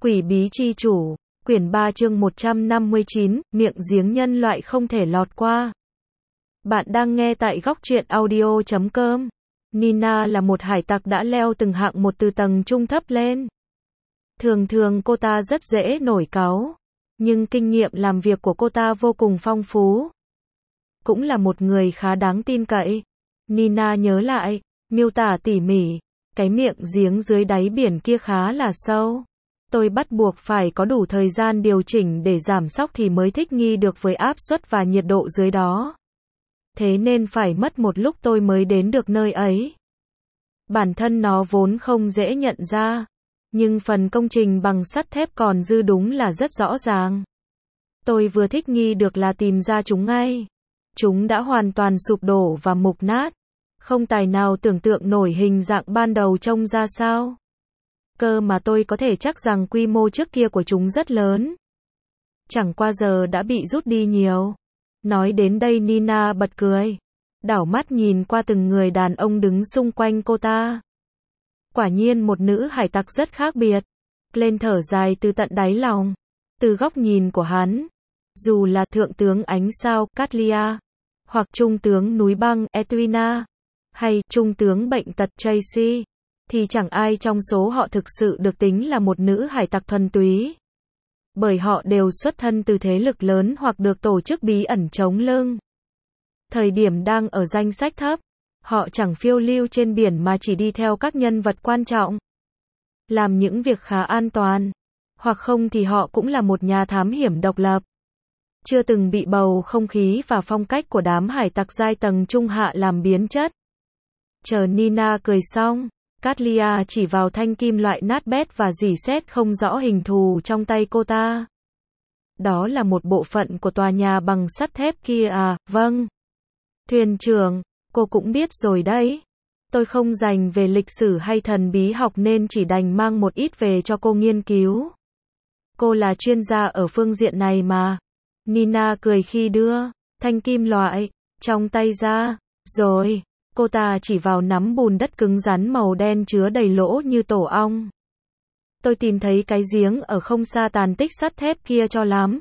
Quỷ bí chi chủ, quyển 3 chương 159, miệng giếng nhân loại không thể lọt qua. Bạn đang nghe tại góc truyện audio.com. Nina là một hải tặc đã leo từng hạng một từ tầng trung thấp lên. Thường thường cô ta rất dễ nổi cáu, nhưng kinh nghiệm làm việc của cô ta vô cùng phong phú. Cũng là một người khá đáng tin cậy. Nina nhớ lại, miêu tả tỉ mỉ, cái miệng giếng dưới đáy biển kia khá là sâu. Tôi bắt buộc phải có đủ thời gian điều chỉnh để giảm sóc thì mới thích nghi được với áp suất và nhiệt độ dưới đó. Thế nên phải mất một lúc tôi mới đến được nơi ấy. Bản thân nó vốn không dễ nhận ra, nhưng phần công trình bằng sắt thép còn dư đúng là rất rõ ràng. Tôi vừa thích nghi được là tìm ra chúng ngay. Chúng đã hoàn toàn sụp đổ và mục nát. Không tài nào tưởng tượng nổi hình dạng ban đầu trông ra sao. Cơ mà tôi có thể chắc rằng quy mô trước kia của chúng rất lớn. Chẳng qua giờ đã bị rút đi nhiều. Nói đến đây Nina bật cười. Đảo mắt nhìn qua từng người đàn ông đứng xung quanh cô ta. Quả nhiên một nữ hải tặc rất khác biệt. Lên thở dài từ tận đáy lòng. Từ góc nhìn của hắn, dù là thượng tướng ánh sao Catlia, hoặc trung tướng núi băng Edwina, hay trung tướng bệnh tật Tracy, thì chẳng ai trong số họ thực sự được tính là một nữ hải tặc thuần túy. Bởi họ đều xuất thân từ thế lực lớn hoặc được tổ chức bí ẩn chống lưng. Thời điểm đang ở danh sách thấp, họ chẳng phiêu lưu trên biển mà chỉ đi theo các nhân vật quan trọng. Làm những việc khá an toàn. Hoặc không thì họ cũng là một nhà thám hiểm độc lập. Chưa từng bị bầu không khí và phong cách của đám hải tặc giai tầng trung hạ làm biến chất. Chờ Nina cười xong, Catlia chỉ vào thanh kim loại nát bét và rỉ sét không rõ hình thù trong tay cô ta. Đó là một bộ phận của tòa nhà bằng sắt thép kia à, vâng. Thuyền trưởng, cô cũng biết rồi đấy. Tôi không dành về lịch sử hay thần bí học nên chỉ đành mang một ít về cho cô nghiên cứu. Cô là chuyên gia ở phương diện này mà. Nina cười khi đưa thanh kim loại trong tay ra. Rồi, cô ta chỉ vào nắm bùn đất cứng rắn màu đen chứa đầy lỗ như tổ ong. Tôi tìm thấy cái giếng ở không xa tàn tích sắt thép kia cho lắm.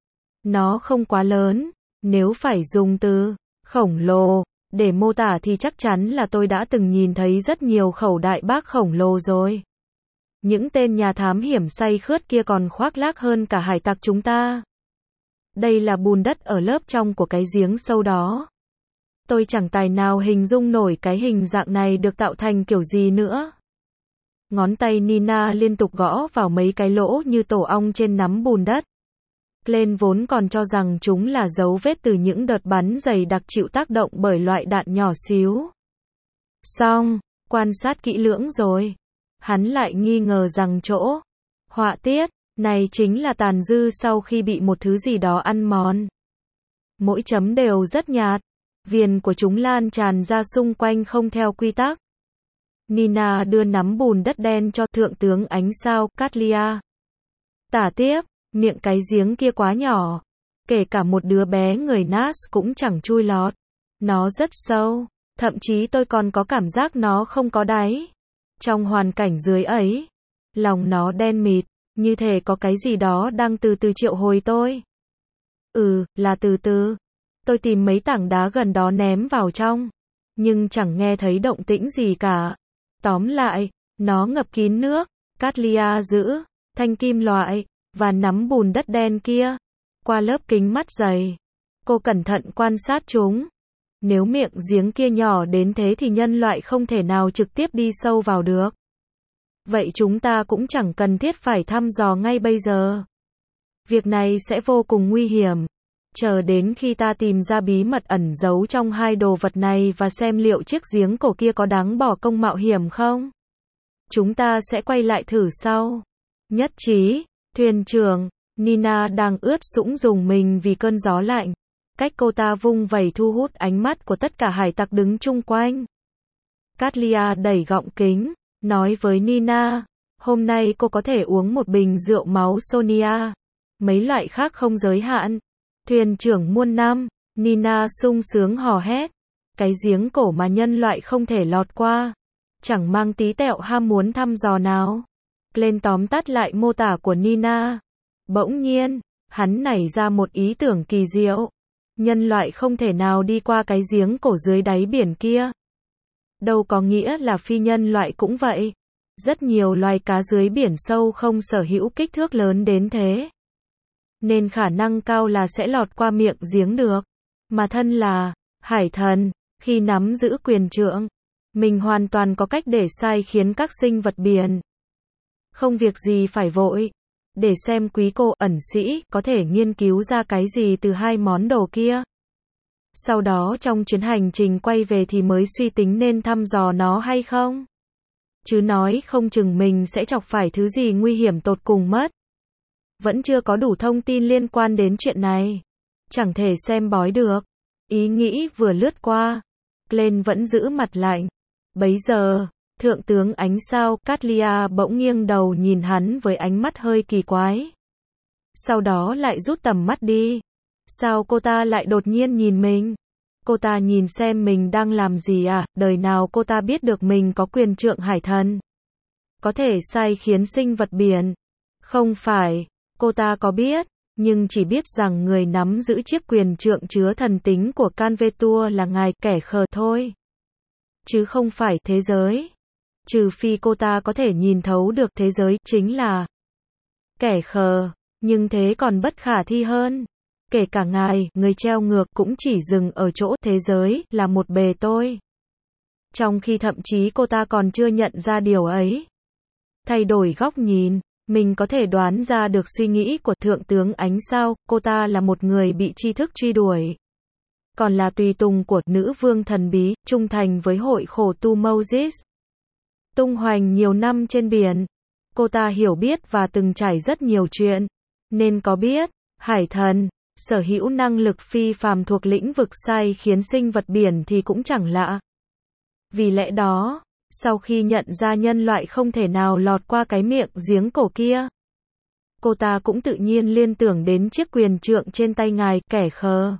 Nó không quá lớn, nếu phải dùng từ khổng lồ để mô tả thì chắc chắn là tôi đã từng nhìn thấy rất nhiều khẩu đại bác khổng lồ rồi. Những tên nhà thám hiểm say khướt kia còn khoác lác hơn cả hải tặc chúng ta. Đây là bùn đất ở lớp trong của cái giếng sâu đó. Tôi chẳng tài nào hình dung nổi cái hình dạng này được tạo thành kiểu gì nữa. Ngón tay Nina liên tục gõ vào mấy cái lỗ như tổ ong trên nắm bùn đất. Glenn vốn còn cho rằng chúng là dấu vết từ những đợt bắn dày đặc chịu tác động bởi loại đạn nhỏ xíu. Xong, quan sát kỹ lưỡng rồi. Hắn lại nghi ngờ rằng chỗ họa tiết này chính là tàn dư sau khi bị một thứ gì đó ăn mòn. Mỗi chấm đều rất nhạt. Viền của chúng lan tràn ra xung quanh không theo quy tắc. Nina đưa nắm bùn đất đen cho thượng tướng ánh sao Catlia. Tả tiếp, miệng cái giếng kia quá nhỏ. Kể cả một đứa bé người Nas cũng chẳng chui lọt. Nó rất sâu. Thậm chí tôi còn có cảm giác nó không có đáy. Trong hoàn cảnh dưới ấy, lòng nó đen mịt, như thể có cái gì đó đang từ từ triệu hồi tôi. Là từ từ. Tôi tìm mấy tảng đá gần đó ném vào trong, nhưng chẳng nghe thấy động tĩnh gì cả. Tóm lại, nó ngập kín nước. Catlia giữ thanh kim loại và nắm bùn đất đen kia qua lớp kính mắt dày. Cô cẩn thận quan sát chúng. Nếu miệng giếng kia nhỏ đến thế thì nhân loại không thể nào trực tiếp đi sâu vào được. Vậy chúng ta cũng chẳng cần thiết phải thăm dò ngay bây giờ. Việc này sẽ vô cùng nguy hiểm. Chờ đến khi ta tìm ra bí mật ẩn giấu trong hai đồ vật này và xem liệu chiếc giếng cổ kia có đáng bỏ công mạo hiểm không. Chúng ta sẽ quay lại thử sau. Nhất trí, thuyền trưởng. Nina đang ướt sũng rùng mình vì cơn gió lạnh. Cách cô ta vung vẩy thu hút ánh mắt của tất cả hải tặc đứng chung quanh. Catlia đẩy gọng kính, nói với Nina, hôm nay cô có thể uống một bình rượu máu Sonia. Mấy loại khác không giới hạn. Thuyền trưởng muôn năm, Nina sung sướng hò hét. Cái giếng cổ mà nhân loại không thể lọt qua. Chẳng mang tí tẹo ham muốn thăm dò nào. Glenn tóm tắt lại mô tả của Nina. Bỗng nhiên, hắn nảy ra một ý tưởng kỳ diệu. Nhân loại không thể nào đi qua cái giếng cổ dưới đáy biển kia. Đâu có nghĩa là phi nhân loại cũng vậy. Rất nhiều loài cá dưới biển sâu không sở hữu kích thước lớn đến thế. Nên khả năng cao là sẽ lọt qua miệng giếng được. Mà thân là hải thần, khi nắm giữ quyền trượng, mình hoàn toàn có cách để sai khiến các sinh vật biển. Không việc gì phải vội. Để xem quý cô ẩn sĩ có thể nghiên cứu ra cái gì từ hai món đồ kia. Sau đó trong chuyến hành trình quay về thì mới suy tính nên thăm dò nó hay không. Chứ nói không chừng mình sẽ chọc phải thứ gì nguy hiểm tột cùng mất. Vẫn chưa có đủ thông tin liên quan đến chuyện này. Chẳng thể xem bói được. Ý nghĩ vừa lướt qua. Glenn vẫn giữ mặt lạnh. Bấy giờ, thượng tướng ánh sao Katlia bỗng nghiêng đầu nhìn hắn với ánh mắt hơi kỳ quái. Sau đó lại rút tầm mắt đi. Sao cô ta lại đột nhiên nhìn mình? Cô ta nhìn xem mình đang làm gì à? Đời nào cô ta biết được mình có quyền trượng hải thần? Có thể sai khiến sinh vật biển? Không phải, cô ta có biết, nhưng chỉ biết rằng người nắm giữ chiếc quyền trượng chứa thần tính của Canvetur là ngài kẻ khờ thôi. Chứ không phải thế giới. Trừ phi cô ta có thể nhìn thấu được thế giới chính là kẻ khờ, nhưng thế còn bất khả thi hơn. Kể cả ngài, người treo ngược cũng chỉ dừng ở chỗ thế giới là một bề tôi. Trong khi thậm chí cô ta còn chưa nhận ra điều ấy. Thay đổi góc nhìn, mình có thể đoán ra được suy nghĩ của thượng tướng ánh sao, cô ta là một người bị tri thức truy đuổi. Còn là tùy tùng của nữ vương thần bí, trung thành với hội khổ tu Moses. Tung hoành nhiều năm trên biển. Cô ta hiểu biết và từng trải rất nhiều chuyện. Nên có biết, hải thần, sở hữu năng lực phi phàm thuộc lĩnh vực sai khiến sinh vật biển thì cũng chẳng lạ. Vì lẽ đó, sau khi nhận ra nhân loại không thể nào lọt qua cái miệng giếng cổ kia, cô ta cũng tự nhiên liên tưởng đến chiếc quyền trượng trên tay ngài kẻ khờ.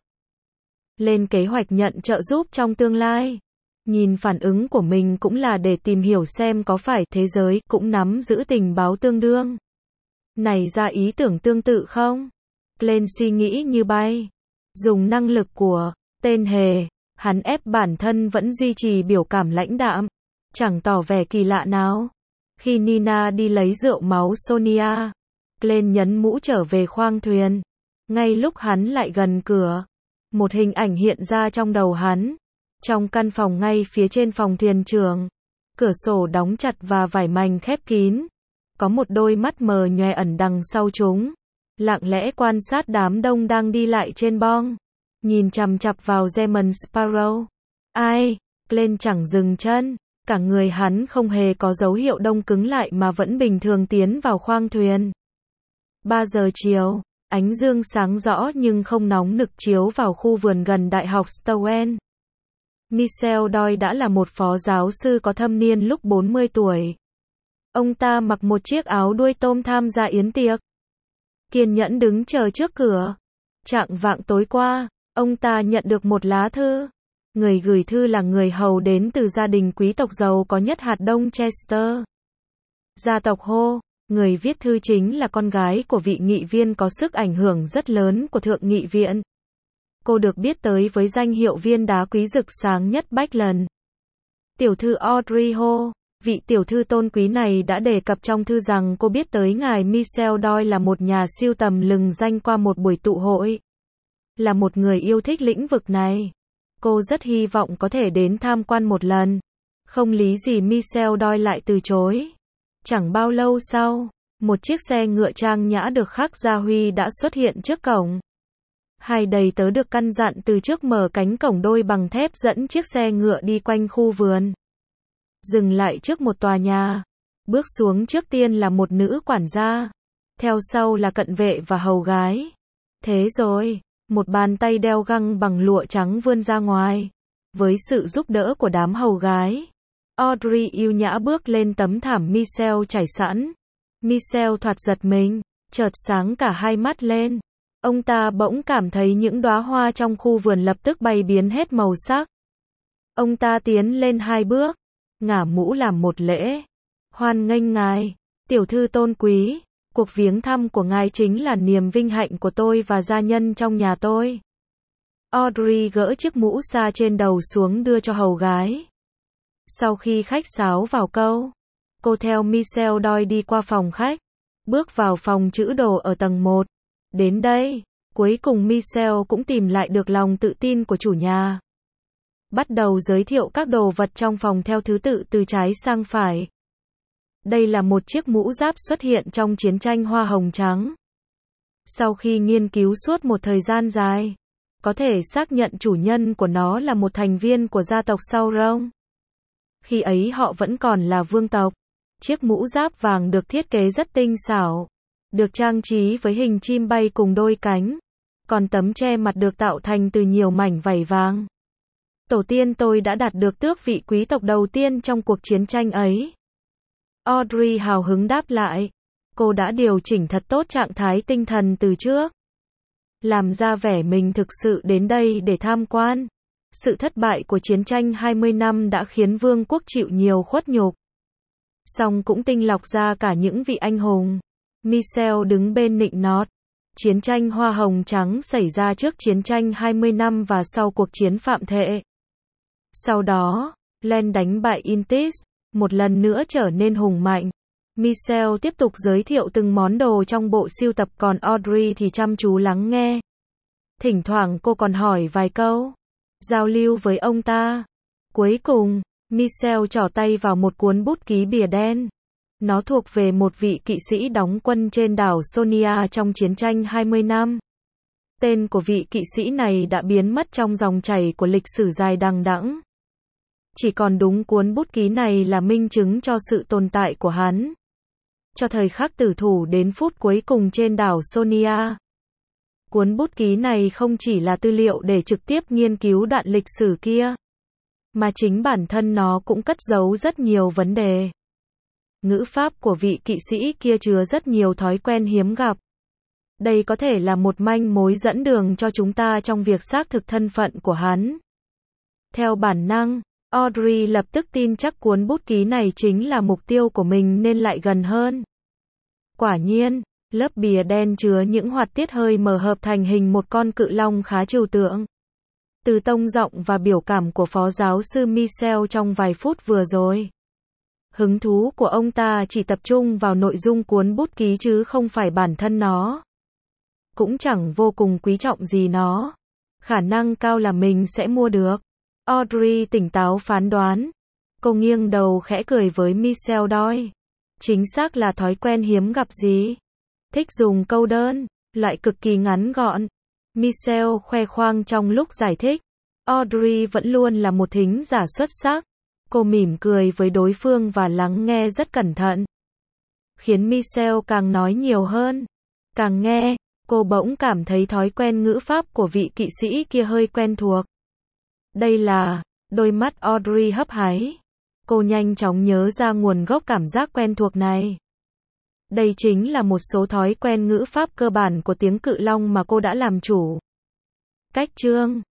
Lên kế hoạch nhận trợ giúp trong tương lai. Nhìn phản ứng của mình cũng là để tìm hiểu xem có phải thế giới cũng nắm giữ tình báo tương đương. Này ra ý tưởng tương tự không? Glenn suy nghĩ như bay. Dùng năng lực của tên hề, hắn ép bản thân vẫn duy trì biểu cảm lãnh đạm. Chẳng tỏ vẻ kỳ lạ nào. Khi Nina đi lấy rượu máu Sonia, Glenn nhấn mũ trở về khoang thuyền. Ngay lúc hắn lại gần cửa, một hình ảnh hiện ra trong đầu hắn. Trong căn phòng ngay phía trên phòng thuyền trưởng, cửa sổ đóng chặt và vải mành khép kín. Có một đôi mắt mờ nhòe ẩn đằng sau chúng, lặng lẽ quan sát đám đông đang đi lại trên bong, nhìn chằm chằm vào German Sparrow. Ai? Glenn chẳng dừng chân, cả người hắn không hề có dấu hiệu đông cứng lại mà vẫn bình thường tiến vào khoang thuyền. 3 giờ chiều, ánh dương sáng rõ nhưng không nóng nực chiếu vào khu vườn gần Đại học Stowen. Michel Doyle đã là một phó giáo sư có thâm niên lúc 40 tuổi. Ông ta mặc một chiếc áo đuôi tôm tham gia yến tiệc. Kiên nhẫn đứng chờ trước cửa. Chạng vạng tối qua, ông ta nhận được một lá thư. Người gửi thư là người hầu đến từ gia đình quý tộc giàu có nhất hạt Đông Chester. Gia tộc Ho, người viết thư chính là con gái của vị nghị viên có sức ảnh hưởng rất lớn của Thượng nghị viện. Cô được biết tới với danh hiệu viên đá quý rực sáng nhất Backlund. Tiểu thư Audrey Ho, vị tiểu thư tôn quý này đã đề cập trong thư rằng cô biết tới ngài Michel Doyle là một nhà sưu tầm lừng danh qua một buổi tụ hội. Là một người yêu thích lĩnh vực này. Cô rất hy vọng có thể đến tham quan một lần. Không lý gì Michel Doyle lại từ chối. Chẳng bao lâu sau, một chiếc xe ngựa trang nhã được khắc gia huy đã xuất hiện trước cổng. Hai đầy tớ được căn dặn từ trước mở cánh cổng đôi bằng thép dẫn chiếc xe ngựa đi quanh khu vườn. Dừng lại trước một tòa nhà. Bước xuống trước tiên là một nữ quản gia. Theo sau là cận vệ và hầu gái. Thế rồi, một bàn tay đeo găng bằng lụa trắng vươn ra ngoài. Với sự giúp đỡ của đám hầu gái, Audrey yêu nhã bước lên tấm thảm Michel trải sẵn. Michel thoạt giật mình, chợt sáng cả hai mắt lên. Ông ta bỗng cảm thấy những đóa hoa trong khu vườn lập tức bay biến hết màu sắc. Ông ta tiến lên 2 bước, ngả mũ làm một lễ. Hoan nghênh ngài. Tiểu thư tôn quý, cuộc viếng thăm của ngài chính là niềm vinh hạnh của tôi và gia nhân trong nhà tôi. Audrey gỡ chiếc mũ sa trên đầu xuống đưa cho hầu gái. Sau khi khách sáo vào câu, cô theo Michelle Doyle đi qua phòng khách, bước vào phòng trữ đồ ở tầng 1. Đến đây, cuối cùng Michelle cũng tìm lại được lòng tự tin của chủ nhà. Bắt đầu giới thiệu các đồ vật trong phòng theo thứ tự từ trái sang phải. Đây là một chiếc mũ giáp xuất hiện trong chiến tranh hoa hồng trắng. Sau khi nghiên cứu suốt một thời gian dài, có thể xác nhận chủ nhân của nó là một thành viên của gia tộc Sauron. Khi ấy họ vẫn còn là vương tộc. Chiếc mũ giáp vàng được thiết kế rất tinh xảo, được trang trí với hình chim bay cùng đôi cánh, còn tấm che mặt được tạo thành từ nhiều mảnh vảy vàng. Tổ tiên tôi đã đạt được tước vị quý tộc đầu tiên trong cuộc chiến tranh ấy. Audrey hào hứng đáp lại. Cô đã điều chỉnh thật tốt trạng thái tinh thần từ trước, làm ra vẻ mình thực sự đến đây để tham quan. Sự thất bại của chiến tranh 20 năm đã khiến vương quốc chịu nhiều khuất nhục, song cũng tinh lọc ra cả những vị anh hùng. Michelle đứng bên nịnh nót. Chiến tranh hoa hồng trắng xảy ra trước chiến tranh 20 năm và sau cuộc chiến phạm thệ. Sau đó, Len đánh bại Intis, một lần nữa trở nên hùng mạnh. Michelle tiếp tục giới thiệu từng món đồ trong bộ sưu tập, còn Audrey thì chăm chú lắng nghe. Thỉnh thoảng cô còn hỏi vài câu, giao lưu với ông ta. Cuối cùng, Michelle trỏ tay vào một cuốn bút ký bìa đen. Nó thuộc về một vị kỵ sĩ đóng quân trên đảo Sonia trong chiến tranh 20 năm. Tên của vị kỵ sĩ này đã biến mất trong dòng chảy của lịch sử dài đằng đẵng. Chỉ còn đúng cuốn bút ký này là minh chứng cho sự tồn tại của hắn, cho thời khắc tử thủ đến phút cuối cùng trên đảo Sonia. Cuốn bút ký này không chỉ là tư liệu để trực tiếp nghiên cứu đoạn lịch sử kia, mà chính bản thân nó cũng cất giấu rất nhiều vấn đề. Ngữ pháp của vị kỵ sĩ kia chứa rất nhiều thói quen hiếm gặp. Đây có thể là một manh mối dẫn đường cho chúng ta trong việc xác thực thân phận của hắn. Theo bản năng, Audrey lập tức tin chắc cuốn bút ký này chính là mục tiêu của mình nên lại gần hơn. Quả nhiên, lớp bìa đen chứa những hoạt tiết hơi mờ hợp thành hình một con cự long khá trừu tượng. Từ tông giọng và biểu cảm của phó giáo sư Michelle trong vài phút vừa rồi, hứng thú của ông ta chỉ tập trung vào nội dung cuốn bút ký chứ không phải bản thân nó. Cũng chẳng vô cùng quý trọng gì nó. Khả năng cao là mình sẽ mua được. Audrey tỉnh táo phán đoán. Cô nghiêng đầu khẽ cười với Michelle Doyle. Chính xác là thói quen hiếm gặp gì. Thích dùng câu đơn, loại cực kỳ ngắn gọn. Michelle khoe khoang trong lúc giải thích. Audrey vẫn luôn là một thính giả xuất sắc. Cô mỉm cười với đối phương và lắng nghe rất cẩn thận, khiến Michelle càng nói nhiều hơn. Càng nghe, cô bỗng cảm thấy thói quen ngữ pháp của vị kỵ sĩ kia hơi quen thuộc. Đây là, đôi mắt Audrey hấp háy. Cô nhanh chóng nhớ ra nguồn gốc cảm giác quen thuộc này. Đây chính là một số thói quen ngữ pháp cơ bản của tiếng cự long mà cô đã làm chủ. Cách chương